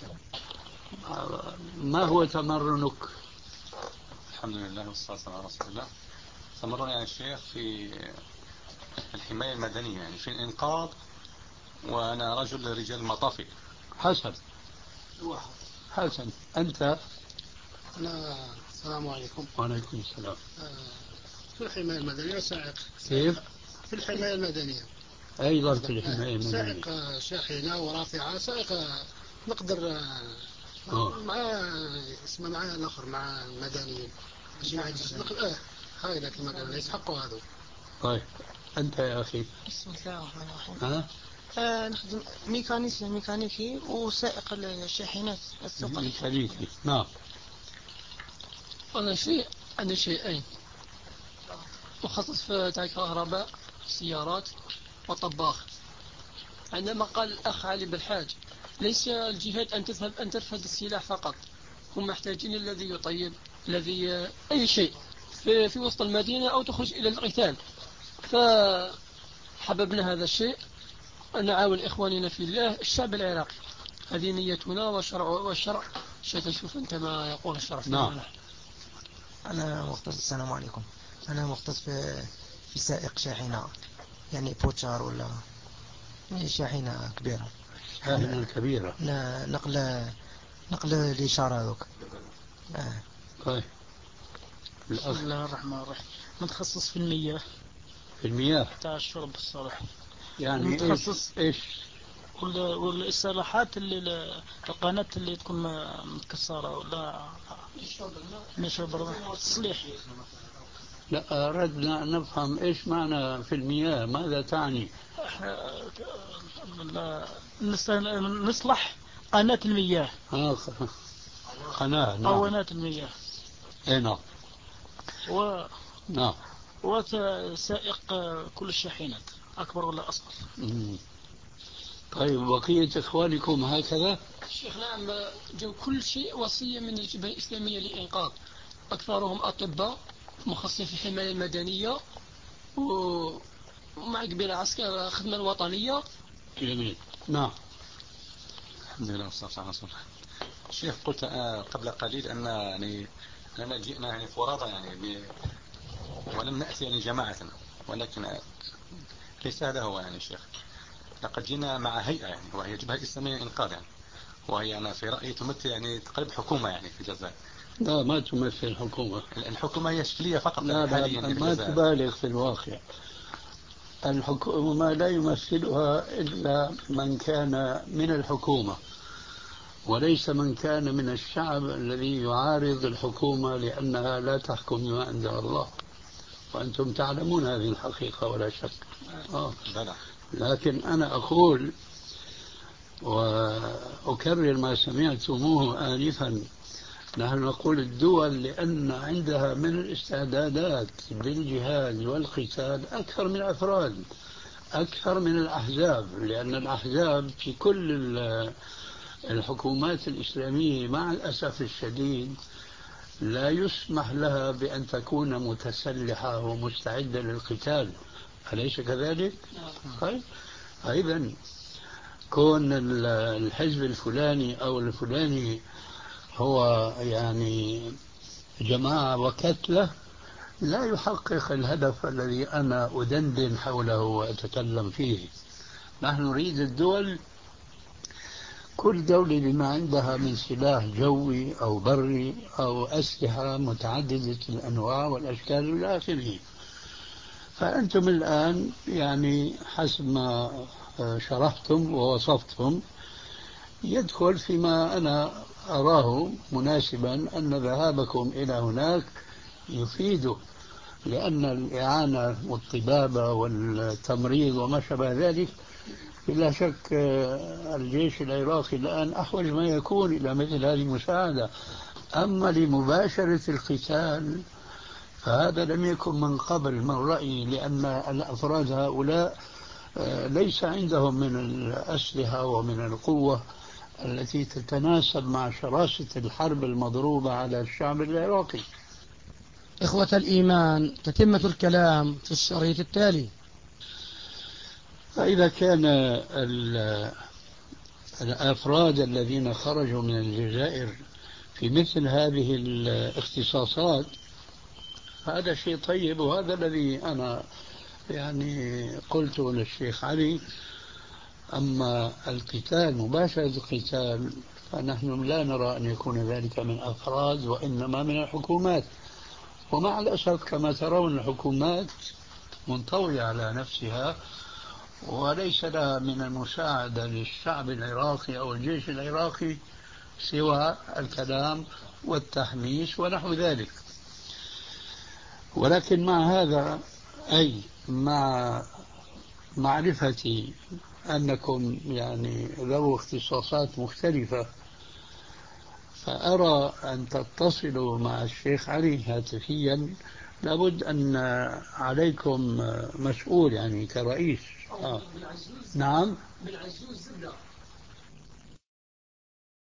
ما هو تمرنك؟ الحمد لله والصلاة والسلام على رسول الله. تمرني يعني الشيخ في الحماية المدنية، يعني في الإنقاذ، وأنا رجل رجال مطافي. حسن حسن أنت؟ أنا السلام عليكم. وعليكم السلام. في الحماية المدنية سائق. كيف؟ في الحماية المدنية. أيضا في الحماية المدنية. سائق شاحنة ورافعة، سائق نقدر آه. مع اسمه مع الآخر مع المدنيين مش يعجز نقل اه هاي لك المدنيين يسحقوا هذا. طيب أنت يا أخي. بسم الله الرحمن الرحيم. ها؟ آه نخدم ميكانيكي ميكانيكي وسائق الشاحنات الثقل. ميكانيكي نعم. أنا شيء عندي شيئين، مخصص في تعليق كهرباء سيارات وطباخ. عندما قال الأخ علي بالحاج ليس الجهاد أن تذهب أن ترفض السلاح فقط، هم محتاجين الذي يطيب، الذي أي شيء في, في وسط المدينة أو تخرج إلى القتال. فحببنا هذا الشيء أن نعاون إخواننا في الله الشعب العراقي. هذه نيتنا والشرع والشرع ستشوف أنت ما يقول الشرع. نعم. أنا مختص السلام عليكم. أنا مختص في في سائق شاحنة يعني بوتشار ولا يعني شاحنة كبيرة. شاحنة كبيرة. لا نقل نقل الإشارة هذوك. آه. طيب. بسم الله الرحمن الرحيم. متخصص في المياه. في المياه. بتاع الشرب الصالح. يعني متخصص إيش؟ والإصلاحات اللي القناة اللي تكون متكسرة ولا نشرب الماء تصليح. لا أردنا أن نفهم إيش معنى في المياه، ماذا تعني؟ نصلح قناة المياه. آه قناة. نعم. قناة المياه. اي نعم. و نعم. وسائق كل الشاحنات أكبر ولا أصغر. مم. طيب بقية إخوانكم هكذا؟ الشيخ نعم، جو كل شيء وصية من الجبهة الإسلامية للإنقاذ. أكثرهم أطباء مخصصين في الحماية المدنية ومع قبيلة عسكر الخدمة الوطنية. جميل. نعم. الحمد لله والصلاة على رسول الله. الشيخ قلت قبل قليل أن يعني أننا جئنا يعني فرادى يعني ب... ولم نأتي يعني جماعة، ولكن ليس هذا هو يعني الشيخ. لقد جينا مع هيئة يعني وهي جبهة إسلامية للإنقاذ يعني، وهي أنا في رأيي تمثل يعني تقريبا حكومة يعني في الجزائر. لا ما تمثل الحكومة. الحكومة هي شكلية فقط. لا لا يعني ما تبالغ في الواقع. الحكومة لا يمثلها إلا من كان من الحكومة، وليس من كان من الشعب الذي يعارض الحكومة لأنها لا تحكم بما أنزل الله، وأنتم تعلمون هذه الحقيقة ولا شك. آه. لكن أنا أقول وأكرر ما سمعتموه آنفا، نحن نقول الدول لأن عندها من الاستعدادات للجهاد والقتال أكثر من الأفراد، أكثر من الأحزاب، لأن الأحزاب في كل الحكومات الإسلامية مع الأسف الشديد لا يسمح لها بأن تكون متسلحة ومستعدة للقتال، أليس كذلك؟ طيب أيضا كون الحزب الفلاني أو الفلاني هو يعني جماعة وكتلة لا يحقق الهدف الذي أنا أدندن حوله وأتكلم فيه. نحن نريد الدول كل دولة بما عندها من سلاح جوي أو بري أو أسلحة متعددة الأنواع والأشكال إلى آخره. فأنتم الآن يعني حسب ما شرحتم ووصفتم يدخل فيما أنا أراه مناسبا أن ذهابكم إلى هناك يفيد، لأن الإعانة والطبابة والتمريض وما شابه ذلك بلا شك الجيش العراقي الآن أحوج ما يكون إلى مثل هذه المساعدة. أما لمباشرة القتال فهذا لم يكن من قبل من رأيي، لأن الأفراد هؤلاء ليس عندهم من الأسلحة ومن القوة التي تتناسب مع شراسة الحرب المضروبة على الشعب العراقي. إخوة الإيمان، تتمة الكلام في الشريط التالي. فإذا كان الأفراد الذين خرجوا من الجزائر في مثل هذه الاختصاصات هذا شيء طيب، وهذا الذي أنا يعني قلته للشيخ علي. أما القتال مباشرة القتال فنحن لا نرى أن يكون ذلك من أفراد وإنما من الحكومات، ومع الأسف كما ترون الحكومات منطوية على نفسها وليس لها من المساعدة للشعب العراقي أو الجيش العراقي سوى الكلام والتحميس ونحو ذلك. ولكن مع هذا، أي مع معرفتي أنكم يعني ذو اختصاصات مختلفة، فأرى أن تتصلوا مع الشيخ علي هاتفيا. لابد أن عليكم مسؤول يعني كرئيس. آه. نعم.